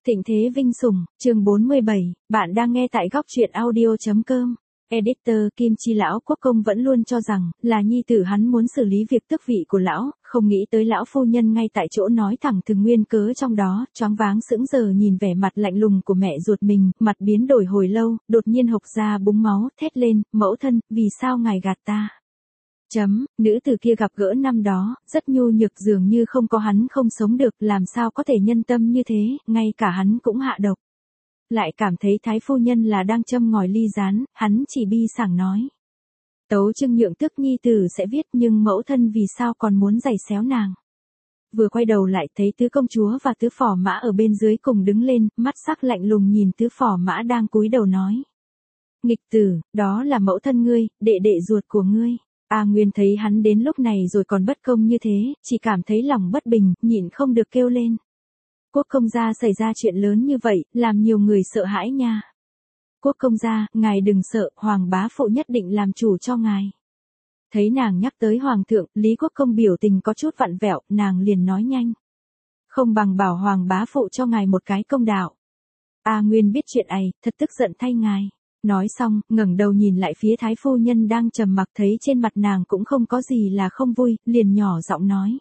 Thịnh thế vinh sủng, chương 47, bạn đang nghe tại góc truyện audio.com. Editor Kim Chi lão quốc công vẫn luôn cho rằng là nhi tử hắn muốn xử lý việc tước vị của lão, không nghĩ tới lão phu nhân ngay tại chỗ nói thẳng từng nguyên cớ trong đó, choáng váng sững sờ nhìn vẻ mặt lạnh lùng của mẹ ruột mình, mặt biến đổi hồi lâu, đột nhiên hộc ra búng máu, thét lên, mẫu thân, vì sao ngài gạt ta? Nữ tử kia gặp gỡ năm đó, rất nhu nhược dường như không có hắn không sống được, làm sao có thể nhân tâm như thế, ngay cả hắn cũng hạ độc. Lại cảm thấy thái phu nhân là đang châm ngòi ly gián, hắn chỉ bi sảng nói. Tấu chương nhượng tước nhi tử sẽ viết, nhưng mẫu thân vì sao còn muốn giày xéo nàng. Vừa quay đầu lại thấy tứ công chúa và tứ phò mã ở bên dưới cùng đứng lên, mắt sắc lạnh lùng nhìn tứ phò mã đang cúi đầu nói. Nghịch tử, đó là mẫu thân ngươi, đệ đệ ruột của ngươi. A Nguyên thấy hắn đến lúc này rồi còn bất công như thế, chỉ cảm thấy lòng bất bình, nhịn không được kêu lên. Quốc công gia xảy ra chuyện lớn như vậy, làm nhiều người sợ hãi nha. Quốc công gia, ngài đừng sợ, hoàng bá phụ nhất định làm chủ cho ngài. Thấy nàng nhắc tới hoàng thượng, Lý Quốc công biểu tình có chút vặn vẹo, nàng liền nói nhanh. Không bằng bảo hoàng bá phụ cho ngài một cái công đạo. A Nguyên biết chuyện ấy, thật tức giận thay ngài. Nói xong, ngẩng đầu nhìn lại phía thái phu nhân đang trầm mặc, thấy trên mặt nàng cũng không có gì là không vui, liền nhỏ giọng nói.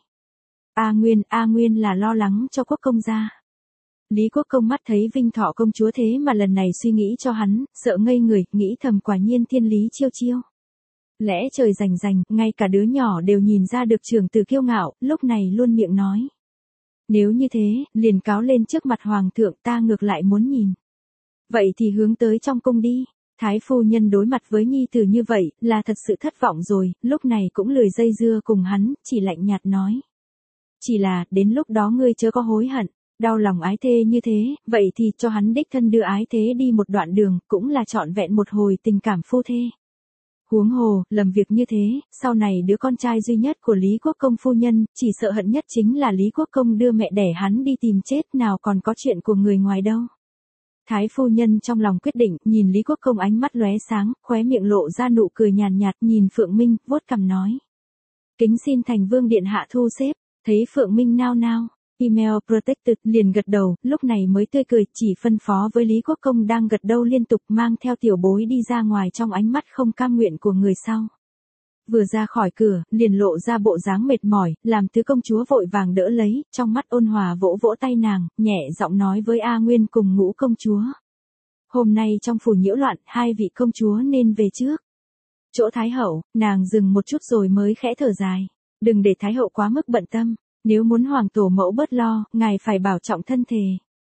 A Nguyên là lo lắng cho quốc công gia. Lý Quốc công mắt thấy Vinh Thọ công chúa thế mà lần này suy nghĩ cho hắn, sợ ngây người, nghĩ thầm quả nhiên thiên lý chiêu chiêu. Lẽ trời rành rành, ngay cả đứa nhỏ đều nhìn ra được trưởng tử kiêu ngạo, lúc này luôn miệng nói. Nếu như thế, liền cáo lên trước mặt hoàng thượng, ta ngược lại muốn nhìn. Vậy thì hướng tới trong cung đi. Thái phu nhân đối mặt với nhi tử như vậy, là thật sự thất vọng rồi, lúc này cũng lười dây dưa cùng hắn, chỉ lạnh nhạt nói. Chỉ là, đến lúc đó ngươi chớ có hối hận, đau lòng ái thê như thế, vậy thì cho hắn đích thân đưa ái thế đi một đoạn đường, cũng là trọn vẹn một hồi tình cảm phu thê. Huống hồ, lầm việc như thế, sau này đứa con trai duy nhất của Lý Quốc công phu nhân, chỉ sợ hận nhất chính là Lý Quốc công đưa mẹ đẻ hắn đi tìm chết, nào còn có chuyện của người ngoài đâu. Thái phu nhân trong lòng quyết định, nhìn Lý Quốc công ánh mắt lóe sáng, khóe miệng lộ ra nụ cười nhàn nhạt, nhìn Phượng Minh, vuốt cằm nói. Kính xin thành vương điện hạ thu xếp, thấy Phượng Minh nao nao, email protected liền gật đầu, lúc này mới tươi cười, chỉ phân phó với Lý Quốc công đang gật đầu liên tục mang theo tiểu bối đi ra ngoài trong ánh mắt không cam nguyện của người sau. Vừa ra khỏi cửa, liền lộ ra bộ dáng mệt mỏi, làm tứ công chúa vội vàng đỡ lấy, trong mắt ôn hòa vỗ vỗ tay nàng, nhẹ giọng nói với A Nguyên cùng Ngũ công chúa. Hôm nay trong phủ nhiễu loạn, hai vị công chúa nên về trước. Chỗ Thái hậu, nàng dừng một chút rồi mới khẽ thở dài. Đừng để Thái hậu quá mức bận tâm, nếu muốn hoàng tổ mẫu bớt lo, ngài phải bảo trọng thân thể.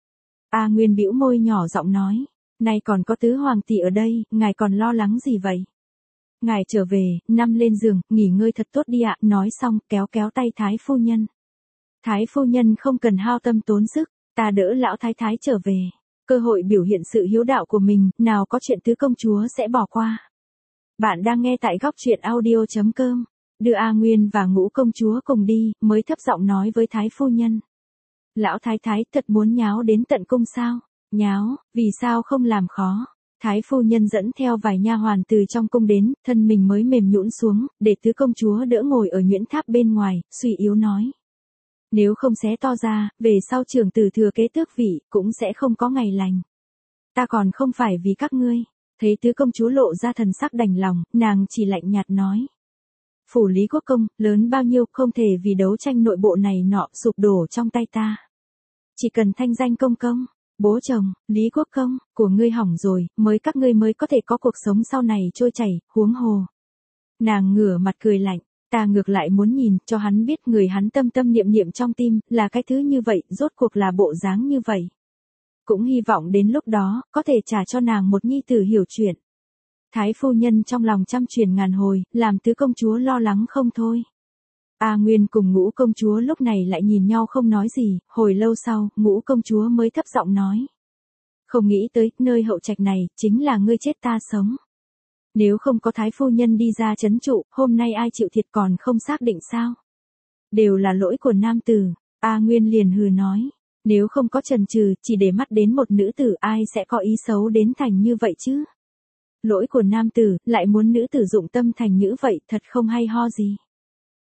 A Nguyên bĩu môi nhỏ giọng nói, nay còn có tứ hoàng tỷ ở đây, ngài còn lo lắng gì vậy? Ngài trở về, nằm lên giường, nghỉ ngơi thật tốt đi ạ, nói xong, kéo kéo tay thái phu nhân. Thái phu nhân không cần hao tâm tốn sức, ta đỡ lão thái thái trở về. Cơ hội biểu hiện sự hiếu đạo của mình, nào có chuyện tứ công chúa sẽ bỏ qua. Bạn đang nghe tại góc truyện audio.com. Đưa A Nguyên và Ngũ công chúa cùng đi, mới thấp giọng nói với thái phu nhân. Lão thái thái thật muốn nháo đến tận cung sao? Nháo, vì sao không làm khó? Thái phu nhân dẫn theo vài nha hoàn từ trong cung đến, thân mình mới mềm nhũn xuống, để tứ công chúa đỡ ngồi ở nhuyễn tháp bên ngoài, suy yếu nói. Nếu không xé to ra, về sau trưởng tử thừa kế tước vị, cũng sẽ không có ngày lành. Ta còn không phải vì các ngươi. Thấy tứ công chúa lộ ra thần sắc đành lòng, nàng chỉ lạnh nhạt nói. Phủ Lý Quốc công, lớn bao nhiêu, không thể vì đấu tranh nội bộ này nọ, sụp đổ trong tay ta. Chỉ cần thanh danh công công. Bố chồng, Lý Quốc công, của ngươi hỏng rồi, mới các ngươi mới có thể có cuộc sống sau này trôi chảy, huống hồ. Nàng ngửa mặt cười lạnh, ta ngược lại muốn nhìn, cho hắn biết người hắn tâm tâm niệm niệm trong tim, là cái thứ như vậy, rốt cuộc là bộ dáng như vậy. Cũng hy vọng đến lúc đó, có thể trả cho nàng một nhi tử hiểu chuyện. Thái phu nhân trong lòng trăm truyền ngàn hồi, làm tứ công chúa lo lắng không thôi. A Nguyên cùng Ngũ công chúa lúc này lại nhìn nhau không nói gì, hồi lâu sau, Ngũ công chúa mới thấp giọng nói. Không nghĩ tới, nơi hậu trạch này, chính là ngươi chết ta sống. Nếu không có thái phu nhân đi ra trấn trụ, hôm nay ai chịu thiệt còn không xác định sao? Đều là lỗi của nam tử, A Nguyên liền hừ nói. Nếu không có chần chừ, chỉ để mắt đến một nữ tử ai sẽ có ý xấu đến thành như vậy chứ? Lỗi của nam tử, lại muốn nữ tử dụng tâm thành nhữ vậy, thật không hay ho gì.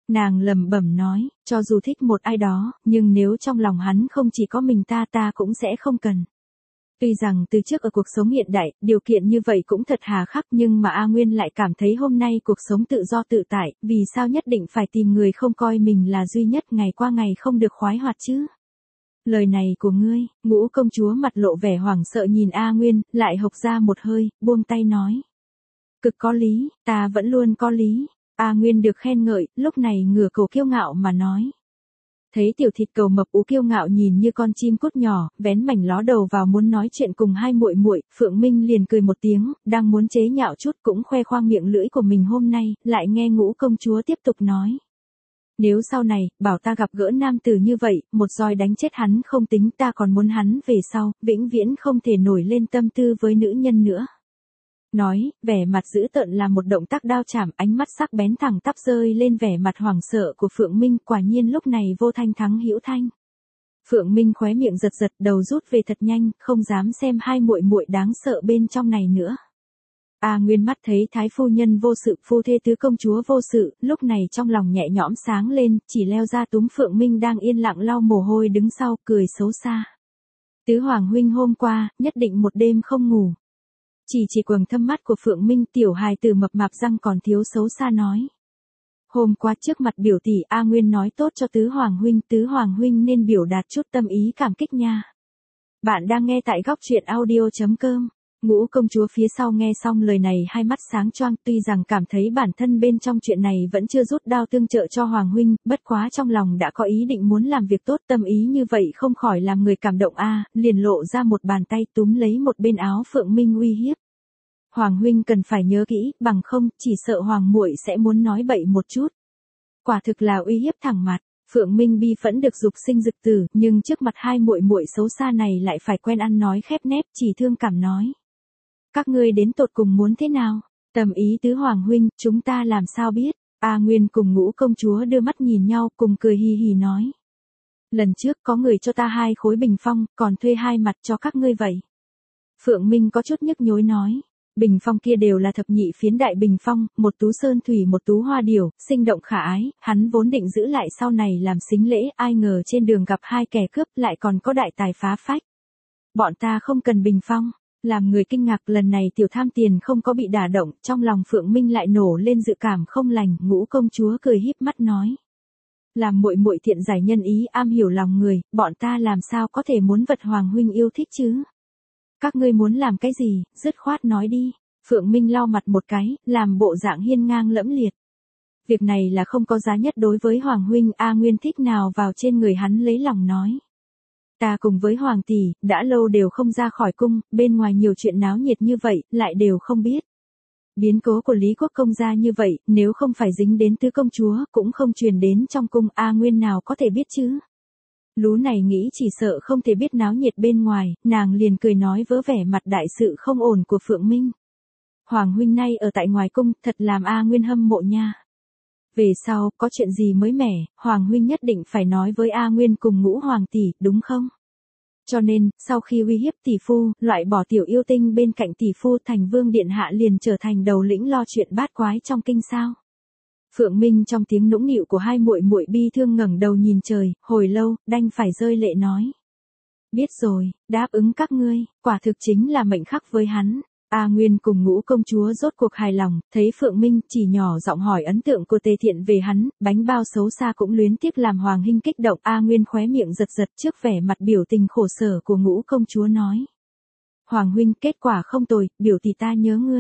Nàng lẩm bẩm nói, cho dù thích một ai đó, nhưng nếu trong lòng hắn không chỉ có mình ta cũng sẽ không cần. Tuy rằng từ trước ở cuộc sống hiện đại, điều kiện như vậy cũng thật hà khắc nhưng mà A Nguyên lại cảm thấy hôm nay cuộc sống tự do tự tại, vì sao nhất định phải tìm người không coi mình là duy nhất ngày qua ngày không được khoái hoạt chứ? Lời này của ngươi, Ngũ công chúa mặt lộ vẻ hoảng sợ nhìn A Nguyên, lại hộc ra một hơi, buông tay nói. Cực có lý, ta vẫn luôn có lý. A Nguyên được khen ngợi, lúc này ngửa cổ kiêu ngạo mà nói. Thấy tiểu thịt cầu mập ú kiêu ngạo nhìn như con chim cút nhỏ, vén mảnh ló đầu vào muốn nói chuyện cùng hai muội muội, Phượng Minh liền cười một tiếng, đang muốn chế nhạo chút cũng khoe khoang miệng lưỡi của mình hôm nay, lại nghe Ngũ công chúa tiếp tục nói. Nếu sau này, bảo ta gặp gỡ nam tử như vậy, một roi đánh chết hắn không tính, ta còn muốn hắn về sau, vĩnh viễn không thể nổi lên tâm tư với nữ nhân nữa. Nói, vẻ mặt dữ tợn là một động tác đao chảm, ánh mắt sắc bén thẳng tắp rơi lên vẻ mặt hoảng sợ của Phượng Minh, quả nhiên lúc này vô thanh thắng hữu thanh. Phượng Minh khóe miệng giật giật, đầu rút về thật nhanh, không dám xem hai muội muội đáng sợ bên trong này nữa. A Nguyên mắt thấy thái phu nhân vô sự, phu thê tứ công chúa vô sự, lúc này trong lòng nhẹ nhõm sáng lên, chỉ leo ra túm Phượng Minh đang yên lặng lau mồ hôi đứng sau, cười xấu xa. Tứ hoàng huynh hôm qua, nhất định một đêm không ngủ. Chỉ quầng thâm mắt của Phượng Minh, tiểu hài tử mập mạp răng còn thiếu xấu xa nói. Hôm qua trước mặt biểu tỷ A Nguyên nói tốt cho tứ hoàng huynh nên biểu đạt chút tâm ý cảm kích nha. Bạn đang nghe tại góc truyện audio.com. Ngũ công chúa phía sau nghe xong lời này hai mắt sáng choang, tuy rằng cảm thấy bản thân bên trong chuyện này vẫn chưa rút đao tương trợ cho Hoàng huynh, bất quá trong lòng đã có ý định muốn làm việc tốt, tâm ý như vậy không khỏi làm người cảm động liền lộ ra một bàn tay túm lấy một bên áo Phượng Minh uy hiếp. Hoàng huynh cần phải nhớ kỹ, bằng không, chỉ sợ Hoàng muội sẽ muốn nói bậy một chút. Quả thực là uy hiếp thẳng mặt. Phượng Minh bi phẫn được dục sinh dực tử, nhưng trước mặt hai muội muội xấu xa này lại phải quen ăn nói khép nép, chỉ thương cảm nói. Các ngươi đến tột cùng muốn thế nào? Tầm ý tứ hoàng huynh, chúng ta làm sao biết? A Nguyên cùng Ngũ công chúa đưa mắt nhìn nhau, cùng cười hì hì nói. Lần trước có người cho ta 2 khối bình phong, còn thuê 2 mặt cho các ngươi vậy. Phượng Minh có chút nhức nhối nói. Bình phong kia đều là thập nhị phiến đại bình phong, một tú sơn thủy một tú hoa điểu, sinh động khả ái, hắn vốn định giữ lại sau này làm sính lễ, ai ngờ trên đường gặp 2 kẻ cướp lại còn có đại tài phá phách. Bọn ta không cần bình phong. Làm người kinh ngạc, lần này tiểu tham tiền không có bị đả động, trong lòng Phượng Minh lại nổ lên dự cảm không lành, Ngũ công chúa cười híp mắt nói. Làm muội muội thiện giải nhân ý, am hiểu lòng người, bọn ta làm sao có thể muốn vật Hoàng huynh yêu thích chứ? Các ngươi muốn làm cái gì, dứt khoát nói đi. Phượng Minh lau mặt một cái, làm bộ dạng hiên ngang lẫm liệt. Việc này là không có giá nhất đối với Hoàng huynh, A Nguyên thích nào vào trên người hắn lấy lòng nói. Ta cùng với Hoàng tỷ, đã lâu đều không ra khỏi cung, bên ngoài nhiều chuyện náo nhiệt như vậy, lại đều không biết. Biến cố của Lý Quốc công gia như vậy, nếu không phải dính đến tứ công chúa, cũng không truyền đến trong cung, A Nguyên nào có thể biết chứ. Lú này nghĩ chỉ sợ không thể biết náo nhiệt bên ngoài, nàng liền cười nói vỡ vẻ mặt đại sự không ổn của Phượng Minh. Hoàng huynh nay ở tại ngoài cung, thật làm A Nguyên hâm mộ nha. Về sau, có chuyện gì mới mẻ, Hoàng huynh nhất định phải nói với A Nguyên cùng Ngũ hoàng tỷ, đúng không? Cho nên, sau khi uy hiếp tỷ phu, loại bỏ tiểu yêu tinh bên cạnh tỷ phu, Thành Vương điện hạ liền trở thành đầu lĩnh lo chuyện bát quái trong kinh sao? Phượng Minh trong tiếng nũng nịu của hai muội muội bi thương ngẩng đầu nhìn trời, hồi lâu, đành phải rơi lệ nói. Biết rồi, đáp ứng các ngươi, quả thực chính là mệnh khắc với hắn. A Nguyên cùng Ngũ công chúa rốt cuộc hài lòng, thấy Phượng Minh chỉ nhỏ giọng hỏi ấn tượng của Tề Thiện về hắn, bánh bao xấu xa cũng luyến tiếc làm Hoàng huynh kích động. A Nguyên khóe miệng giật giật trước vẻ mặt biểu tình khổ sở của Ngũ công chúa nói. Hoàng huynh, kết quả không tồi, biểu tỷ ta nhớ ngươi.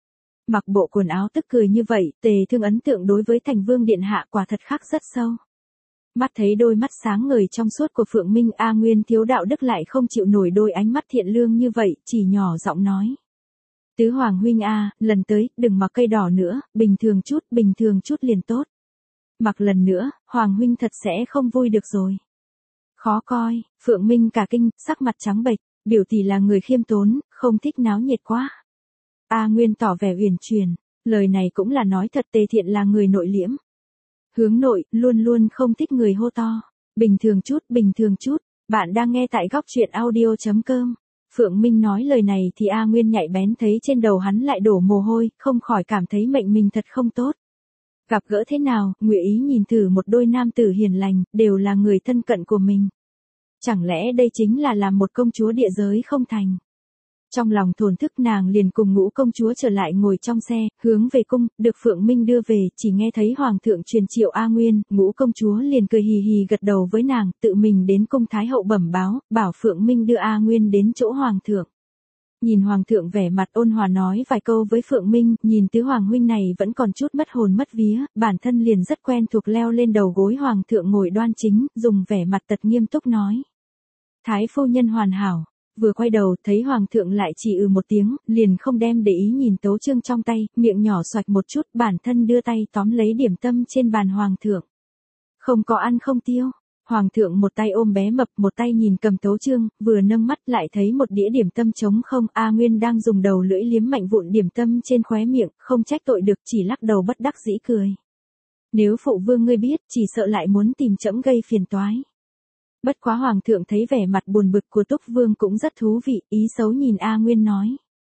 Mặc bộ quần áo tức cười như vậy, Tề Thương ấn tượng đối với Thành Vương điện hạ quả thật khắc rất sâu. Mắt thấy đôi mắt sáng ngời trong suốt của Phượng Minh, A Nguyên thiếu đạo đức lại không chịu nổi đôi ánh mắt thiện lương như vậy, chỉ nhỏ giọng nói. Tứ Hoàng huynh lần tới, đừng mặc cây đỏ nữa, bình thường chút liền tốt. Mặc lần nữa, Hoàng huynh thật sẽ không vui được rồi. Khó coi, Phượng Minh cả kinh, sắc mặt trắng bệch, biểu tỷ là người khiêm tốn, không thích náo nhiệt quá. A Nguyên tỏ vẻ uyển chuyển, lời này cũng là nói thật, Tề Thiện là người nội liễm. Hướng nội, luôn luôn không thích người hô to. Bình thường chút, bạn đang nghe tại góc truyện audio.com. Phượng Minh nói lời này thì A Nguyên nhạy bén thấy trên đầu hắn lại đổ mồ hôi, không khỏi cảm thấy mệnh mình thật không tốt. Gặp gỡ thế nào, Ngụy Ý nhìn thử một đôi nam tử hiền lành, đều là người thân cận của mình. Chẳng lẽ đây chính là làm một công chúa địa giới không thành? Trong lòng thổn thức nàng liền cùng Ngũ công chúa trở lại ngồi trong xe, hướng về cung, được Phượng Minh đưa về, chỉ nghe thấy hoàng thượng truyền triệu A Nguyên, Ngũ công chúa liền cười hì hì gật đầu với nàng, tự mình đến cung thái hậu bẩm báo, bảo Phượng Minh đưa A Nguyên đến chỗ hoàng thượng. Nhìn hoàng thượng vẻ mặt ôn hòa nói vài câu với Phượng Minh, nhìn tứ hoàng huynh này vẫn còn chút mất hồn mất vía, bản thân liền rất quen thuộc leo lên đầu gối hoàng thượng ngồi đoan chính, dùng vẻ mặt tật nghiêm túc nói. Thái phu nhân hoàn hảo. Vừa quay đầu, thấy hoàng thượng lại chỉ một tiếng, liền không đem để ý nhìn tấu chương trong tay, miệng nhỏ xoạch một chút, bản thân đưa tay tóm lấy điểm tâm trên bàn hoàng thượng. Không có ăn không tiêu. Hoàng thượng một tay ôm bé mập, một tay nhìn cầm tấu chương, vừa nâng mắt lại thấy một đĩa điểm tâm trống không, A Nguyên đang dùng đầu lưỡi liếm mạnh vụn điểm tâm trên khóe miệng, không trách tội được, chỉ lắc đầu bất đắc dĩ cười. Nếu phụ vương ngươi biết, chỉ sợ lại muốn tìm trẫm gây phiền toái. Bất quá hoàng thượng thấy vẻ mặt buồn bực của Túc Vương cũng rất thú vị, ý xấu nhìn A Nguyên nói.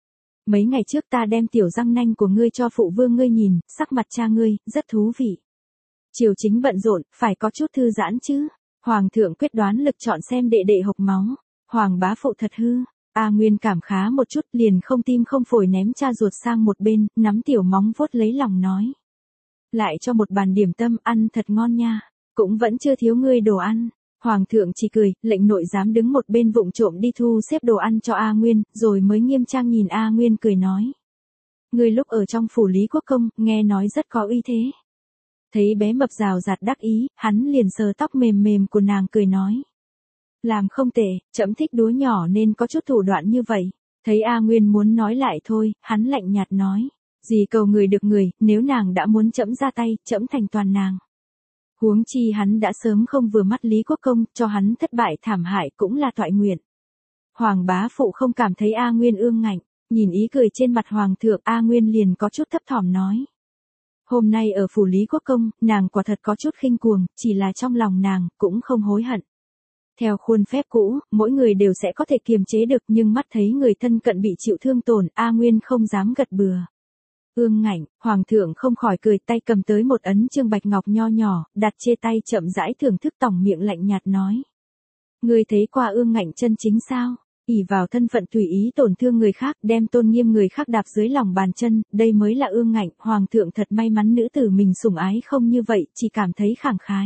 Mấy ngày trước ta đem tiểu răng nanh của ngươi cho phụ vương ngươi nhìn, sắc mặt cha ngươi, rất thú vị. Triều chính bận rộn, phải có chút thư giãn chứ. Hoàng thượng quyết đoán lực chọn xem đệ đệ hộc máu. Hoàng bá phụ thật hư. A Nguyên cảm khá một chút liền không tim không phổi ném cha ruột sang một bên, nắm tiểu móng vuốt lấy lòng nói. Lại cho một bàn điểm tâm ăn thật ngon nha. Cũng vẫn chưa thiếu ngươi đồ ăn. Hoàng thượng chỉ cười, lệnh nội giám đứng một bên vụng trộm đi thu xếp đồ ăn cho A Nguyên, rồi mới nghiêm trang nhìn A Nguyên cười nói. Ngươi lúc ở trong phủ Lý Quốc Công, nghe nói rất có uy thế. Thấy bé mập rào rạt đắc ý, hắn liền sờ tóc mềm mềm của nàng cười nói. Làm không tệ, trẫm thích đứa nhỏ nên có chút thủ đoạn như vậy. Thấy A Nguyên muốn nói lại thôi, hắn lạnh nhạt nói. Gì cầu người được người, nếu nàng đã muốn trẫm ra tay, trẫm thành toàn nàng. Huống chi hắn đã sớm không vừa mắt Lý Quốc Công, cho hắn thất bại thảm hại cũng là toại nguyện. Hoàng bá phụ không cảm thấy A Nguyên ương ngạnh, nhìn ý cười trên mặt hoàng thượng A Nguyên liền có chút thấp thỏm nói. Hôm nay ở phủ Lý Quốc Công, nàng quả thật có chút khinh cuồng, chỉ là trong lòng nàng, cũng không hối hận. Theo khuôn phép cũ, mỗi người đều sẽ có thể kiềm chế được nhưng mắt thấy người thân cận bị chịu thương tổn, A Nguyên không dám gật bừa. Ương ngạnh, hoàng thượng không khỏi cười tay cầm tới một ấn chương bạch ngọc nho nhỏ, đặt trên tay chậm rãi thưởng thức tỏng miệng lạnh nhạt nói. Ngươi thấy qua ương ngạnh chân chính sao? Ỷ vào thân phận tùy ý tổn thương người khác, đem tôn nghiêm người khác đạp dưới lòng bàn chân, đây mới là ương ngạnh, hoàng thượng thật may mắn nữ tử mình sủng ái không như vậy, chỉ cảm thấy khẳng khái.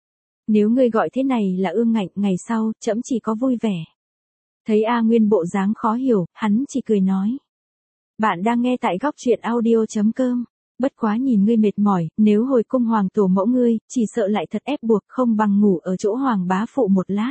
Nếu ngươi gọi thế này là ương ngạnh, ngày sau, trẫm chỉ có vui vẻ. Thấy A Nguyên bộ dáng khó hiểu, hắn chỉ cười nói. Bạn đang nghe tại góc truyện audio.com. Bất quá nhìn ngươi mệt mỏi, nếu hồi cung hoàng tổ mẫu ngươi, chỉ sợ lại thật ép buộc không bằng ngủ ở chỗ hoàng bá phụ một lát.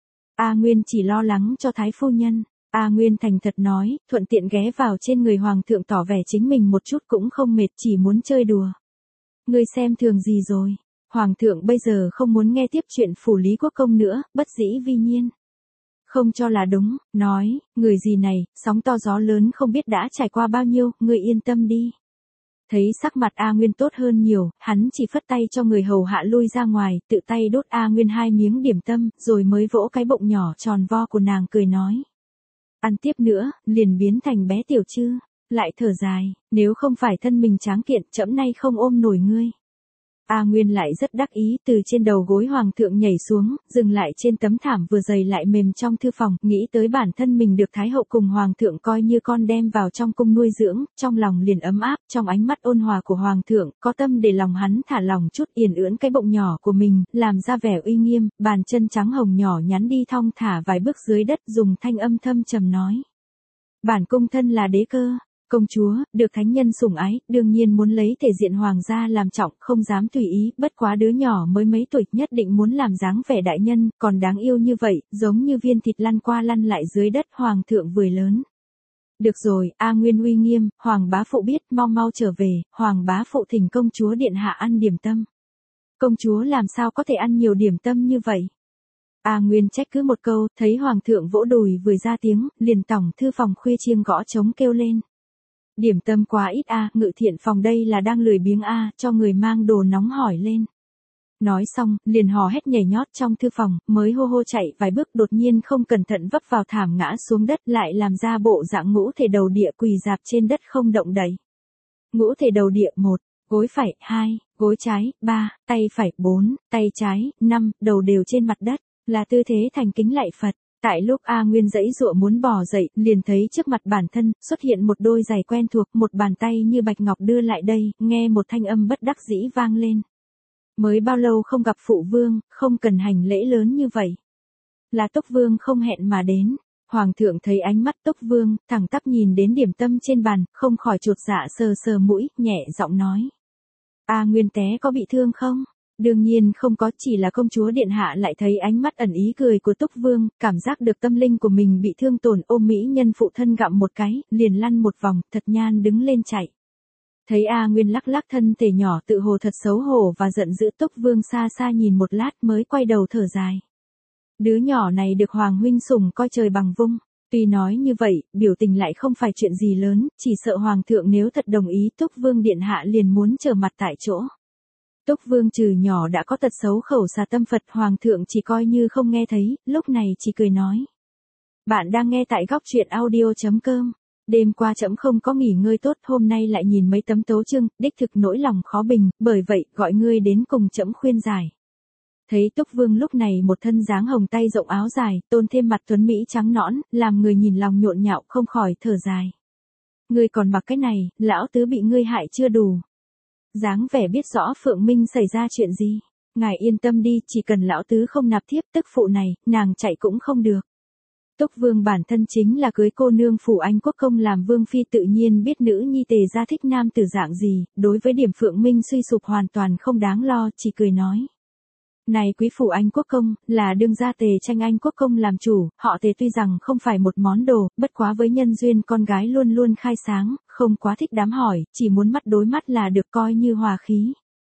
A Nguyên chỉ lo lắng cho thái phu nhân. A Nguyên thành thật nói, thuận tiện ghé vào trên người hoàng thượng tỏ vẻ chính mình một chút cũng không mệt, chỉ muốn chơi đùa. Ngươi xem thường gì rồi? Hoàng thượng bây giờ không muốn nghe tiếp chuyện phủ Lý Quốc Công nữa, bất dĩ vi nhiên. Không cho là đúng, nói, người gì này, sóng to gió lớn không biết đã trải qua bao nhiêu, ngươi yên tâm đi. Thấy sắc mặt A Nguyên tốt hơn nhiều, hắn chỉ phất tay cho người hầu hạ lui ra ngoài, tự tay đốt A Nguyên 2 miếng điểm tâm, rồi mới vỗ cái bụng nhỏ tròn vo của nàng cười nói. Ăn tiếp nữa, liền biến thành bé tiểu chứ, lại thở dài, nếu không phải thân mình tráng kiện, trẫm nay không ôm nổi ngươi. A Nguyên lại rất đắc ý, từ trên đầu gối hoàng thượng nhảy xuống, dừng lại trên tấm thảm vừa dày lại mềm trong thư phòng, nghĩ tới bản thân mình được thái hậu cùng hoàng thượng coi như con đem vào trong cung nuôi dưỡng, trong lòng liền ấm áp, trong ánh mắt ôn hòa của hoàng thượng, có tâm để lòng hắn thả lòng chút, yên ưỡn cái bụng nhỏ của mình, làm ra vẻ uy nghiêm, bàn chân trắng hồng nhỏ nhắn đi thong thả vài bước dưới đất, dùng thanh âm thâm trầm nói. Bản cung thân là đế cơ. Công chúa, được thánh nhân sủng ái, đương nhiên muốn lấy thể diện hoàng gia làm trọng, không dám tùy ý, bất quá đứa nhỏ mới mấy tuổi nhất định muốn làm dáng vẻ đại nhân, còn đáng yêu như vậy, giống như viên thịt lăn qua lăn lại dưới đất, hoàng thượng vười lớn. Được rồi, A Nguyên uy nghiêm, hoàng bá phụ biết, mau mau trở về, hoàng bá phụ thỉnh công chúa điện hạ ăn điểm tâm. Công chúa làm sao có thể ăn nhiều điểm tâm như vậy? A Nguyên trách cứ một câu, thấy hoàng thượng vỗ đùi vừa ra tiếng, liền tổng thư phòng khuya chiêng gõ trống kêu lên. Điểm tâm quá ít a, ngự thiện phòng đây là đang lười biếng a, cho người mang đồ nóng hỏi lên. Nói xong, liền hò hét nhảy nhót trong thư phòng, mới hô hô chạy vài bước đột nhiên không cẩn thận vấp vào thảm ngã xuống đất lại làm ra bộ dạng ngũ thể đầu địa quỳ dạp trên đất không động đậy. Ngũ thể đầu địa 1, gối phải 2, Gối trái, 3, tay phải, 4, tay trái, 5, đầu đều trên mặt đất, là tư thế thành kính lạy Phật. Tại lúc A Nguyên giãy giụa muốn bò dậy, liền thấy trước mặt bản thân, xuất hiện một đôi giày quen thuộc, một bàn tay như bạch ngọc đưa lại đây, nghe một thanh âm bất đắc dĩ vang lên. Mới bao lâu không gặp phụ vương, không cần hành lễ lớn như vậy. Là Túc Vương không hẹn mà đến. Hoàng thượng thấy ánh mắt Túc Vương, thẳng tắp nhìn đến điểm tâm trên bàn, không khỏi chột dạ sờ sờ mũi, nhẹ giọng nói. A Nguyên té có bị thương không? Đương nhiên không có, chỉ là công chúa điện hạ lại thấy ánh mắt ẩn ý cười của Túc Vương, cảm giác được tâm linh của mình bị thương tổn, ôm mỹ nhân phụ thân gặm một cái, liền lăn một vòng, thật nhan đứng lên chạy. Thấy A Nguyên lắc lắc thân thể nhỏ tự hồ thật xấu hổ và giận dữ, Túc Vương xa xa nhìn một lát mới quay đầu thở dài. Đứa nhỏ này được Hoàng huynh sủng coi trời bằng vung. Tuy nói như vậy, biểu tình lại không phải chuyện gì lớn, chỉ sợ Hoàng thượng nếu thật đồng ý Túc Vương điện hạ liền muốn trở mặt tại chỗ. Túc Vương trừ nhỏ đã có tật xấu khẩu xà tâm Phật, Hoàng thượng chỉ coi như không nghe thấy, lúc này chỉ cười nói. Bạn đang nghe tại góc truyện audio.com. Đêm qua trẫm không có nghỉ ngơi tốt, hôm nay lại nhìn mấy tấm tấu chương, đích thực nỗi lòng khó bình, bởi vậy, gọi ngươi đến cùng trẫm khuyên giải. Thấy Túc Vương lúc này một thân dáng hồng tay rộng áo dài, tôn thêm mặt tuấn Mỹ trắng nõn, làm người nhìn lòng nhộn nhạo không khỏi thở dài. Ngươi còn mặc cái này, lão tứ bị ngươi hại chưa đủ. Dáng vẻ biết rõ Phượng Minh xảy ra chuyện gì. Ngài yên tâm đi, chỉ cần lão tứ không nạp thiếp tức phụ này, nàng chạy cũng không được. Túc Vương bản thân chính là cưới cô nương phủ Anh Quốc công làm vương phi, tự nhiên biết nữ nhi Tề gia thích nam tử dạng gì, đối với điểm Phượng Minh suy sụp hoàn toàn không đáng lo, chỉ cười nói. Này quý phủ Anh Quốc công, là đương gia Tề tranh Anh Quốc công làm chủ, họ Tề tuy rằng không phải một món đồ, bất quá với nhân duyên con gái luôn luôn khai sáng, không quá thích đám hỏi, chỉ muốn mắt đối mắt là được coi như hòa khí.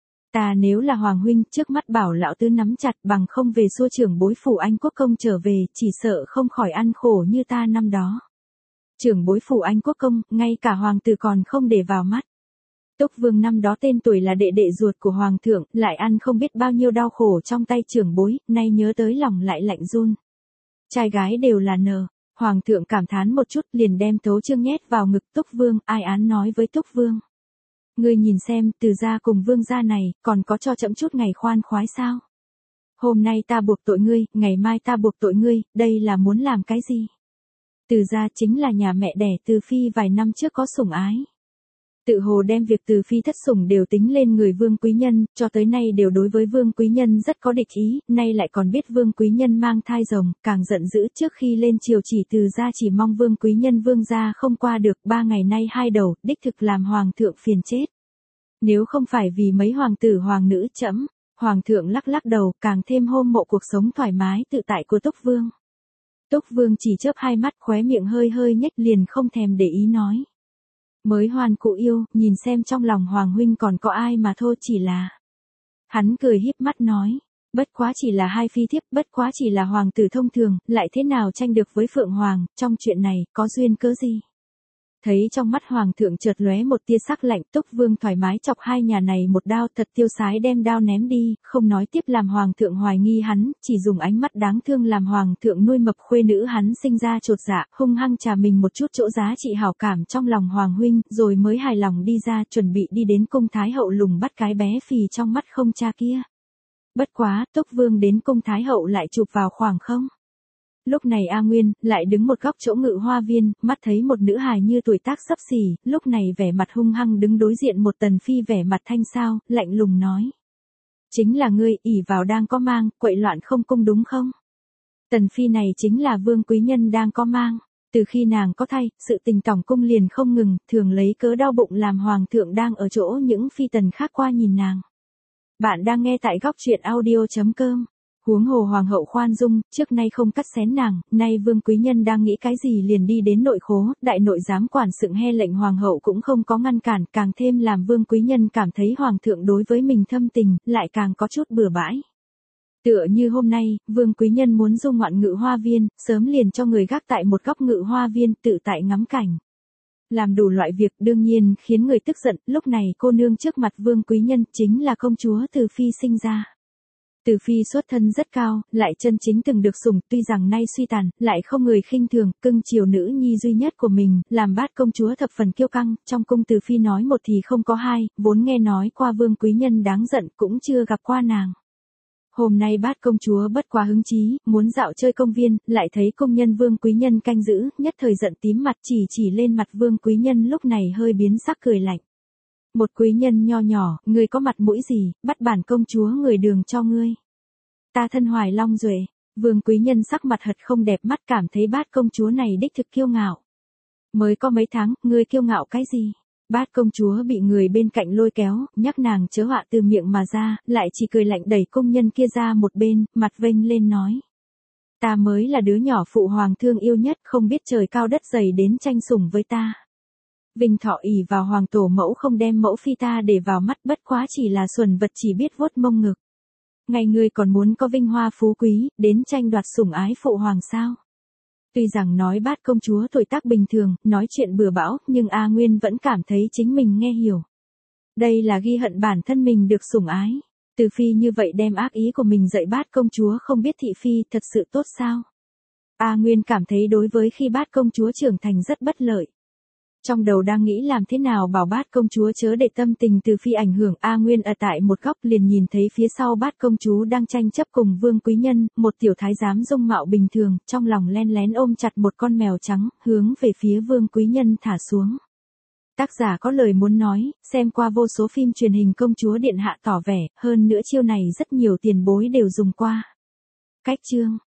Ta nếu là Hoàng huynh, trước mắt bảo lão tứ nắm chặt, bằng không về xua trưởng bối phủ Anh Quốc công trở về, chỉ sợ không khỏi ăn khổ như ta năm đó. Trưởng bối phủ Anh Quốc công, ngay cả hoàng tử còn không để vào mắt. Túc Vương năm đó tên tuổi là đệ đệ ruột của Hoàng thượng, lại ăn không biết bao nhiêu đau khổ trong tay trưởng bối, nay nhớ tới lòng lại lạnh run. Trai gái đều là nờ. Hoàng thượng cảm thán một chút liền đem tấu chương nhét vào ngực Túc Vương, ai án nói với Túc Vương. Ngươi nhìn xem, Từ gia cùng Vương gia này, còn có cho trẫm chút ngày khoan khoái sao? Hôm nay ta buộc tội ngươi, ngày mai ta buộc tội ngươi, đây là muốn làm cái gì? Từ gia chính là nhà mẹ đẻ Từ phi vài năm trước có sủng ái. Tự hồ đem việc Từ phi thất sủng đều tính lên người Vương quý nhân, cho tới nay đều đối với Vương quý nhân rất có địch ý, nay lại còn biết Vương quý nhân mang thai rồng, càng giận dữ, trước khi lên triều chỉ Từ gia chỉ mong Vương quý nhân Vương gia không qua được, 3 ngày nay hai đầu, đích thực làm Hoàng thượng phiền chết. Nếu không phải vì mấy hoàng tử hoàng nữ trẫm, Hoàng thượng lắc lắc đầu, càng thêm hâm mộ cuộc sống thoải mái tự tại của Túc Vương. Túc Vương chỉ chớp hai mắt, khóe miệng hơi hơi nhếch, liền không thèm để ý nói. Mới hoàn cụ yêu, nhìn xem trong lòng Hoàng huynh còn có ai mà thôi, chỉ là. Hắn cười híp mắt nói, bất quá chỉ là hai phi thiếp, bất quá chỉ là hoàng tử thông thường, lại thế nào tranh được với Phượng Hoàng, trong chuyện này, có duyên cớ gì? Thấy trong mắt Hoàng thượng chợt lóe một tia sắc lạnh, Túc Vương thoải mái chọc hai nhà này một đao, thật tiêu sái đem đao ném đi, không nói tiếp làm Hoàng thượng hoài nghi hắn, chỉ dùng ánh mắt đáng thương làm Hoàng thượng nuôi mập khuê nữ hắn sinh ra chột dạ, hung hăng trà mình một chút chỗ giá trị hảo cảm trong lòng Hoàng huynh, rồi mới hài lòng đi ra, chuẩn bị đi đến cung Thái hậu lùng bắt cái bé phì trong mắt không cha kia. Bất quá, Túc Vương đến cung Thái hậu lại chụp vào khoảng không. Lúc này A Nguyên, lại đứng một góc chỗ ngự hoa viên, mắt thấy một nữ hài như tuổi tác xấp xỉ, lúc này vẻ mặt hung hăng đứng đối diện một Tần Phi vẻ mặt thanh sao, lạnh lùng nói. Chính là ngươi, ỷ vào đang có mang, quậy loạn không cung đúng không? Tần Phi này chính là Vương quý nhân đang có mang. Từ khi nàng có thai, sự tình tổng cung liền không ngừng, thường lấy cớ đau bụng làm Hoàng thượng đang ở chỗ những phi tần khác qua nhìn nàng. Bạn đang nghe tại góc truyện audio.com. Huống hồ hoàng hậu khoan dung, trước nay không cắt xén nàng, nay Vương quý nhân đang nghĩ cái gì liền đi đến nội khố, đại nội giám quản sự he lệnh hoàng hậu cũng không có ngăn cản, càng thêm làm Vương quý nhân cảm thấy hoàng thượng đối với mình thâm tình, lại càng có chút bừa bãi. Tựa như hôm nay, Vương quý nhân muốn du ngoạn ngự hoa viên, sớm liền cho người gác tại một góc ngự hoa viên tự tại ngắm cảnh. Làm đủ loại việc đương nhiên khiến người tức giận, lúc này cô nương trước mặt Vương quý nhân chính là công chúa Từ phi sinh ra. Từ Phi xuất thân rất cao, lại chân chính từng được sủng, tuy rằng nay suy tàn, lại không người khinh thường, cưng chiều nữ nhi duy nhất của mình, làm Bát công chúa thập phần kiêu căng, trong cung Từ Phi nói một thì không có hai, vốn nghe nói qua Vương quý nhân đáng giận cũng chưa gặp qua nàng. Hôm nay Bát công chúa bất quá hứng chí, muốn dạo chơi công viên, lại thấy công nhân Vương quý nhân canh giữ, nhất thời giận tím mặt chỉ lên mặt Vương quý nhân lúc này hơi biến sắc cười lạnh. Một quý nhân nho nhỏ, ngươi có mặt mũi gì, bắt bản công chúa người đường cho ngươi. Ta thân Hoài Long Duệ, Vương quý nhân sắc mặt hật không đẹp mắt cảm thấy Bát công chúa này đích thực kiêu ngạo. Mới có mấy tháng, ngươi kiêu ngạo cái gì? Bát công chúa bị người bên cạnh lôi kéo, nhắc nàng chớ họa từ miệng mà ra, lại chỉ cười lạnh đẩy công nhân kia ra một bên, mặt vênh lên nói. Ta mới là đứa nhỏ phụ hoàng thương yêu nhất, không biết trời cao đất dày đến tranh sủng với ta. Vinh thọ ỷ vào hoàng tổ mẫu không đem mẫu phi ta để vào mắt, bất quá chỉ là xuẩn vật chỉ biết vuốt mông ngực. Ngày ngươi còn muốn có vinh hoa phú quý, đến tranh đoạt sủng ái phụ hoàng sao? Tuy rằng nói Bát công chúa tuổi tác bình thường, nói chuyện bừa bãi, nhưng A Nguyên vẫn cảm thấy chính mình nghe hiểu. Đây là ghi hận bản thân mình được sủng ái. Từ Phi như vậy đem ác ý của mình dạy Bát công chúa không biết thị phi thật sự tốt sao? A Nguyên cảm thấy đối với khi Bát công chúa trưởng thành rất bất lợi. Trong đầu đang nghĩ làm thế nào bảo Bát công chúa chớ để tâm tình Từ Phi ảnh hưởng. A Nguyên ở tại một góc liền nhìn thấy phía sau Bát công chúa đang tranh chấp cùng Vương quý nhân, một tiểu thái giám dung mạo bình thường, trong lòng len lén ôm chặt một con mèo trắng, hướng về phía Vương quý nhân thả xuống. Tác giả có lời muốn nói, xem qua vô số phim truyền hình công chúa điện hạ tỏ vẻ, hơn nữa chiêu này rất nhiều tiền bối đều dùng qua. Cách chương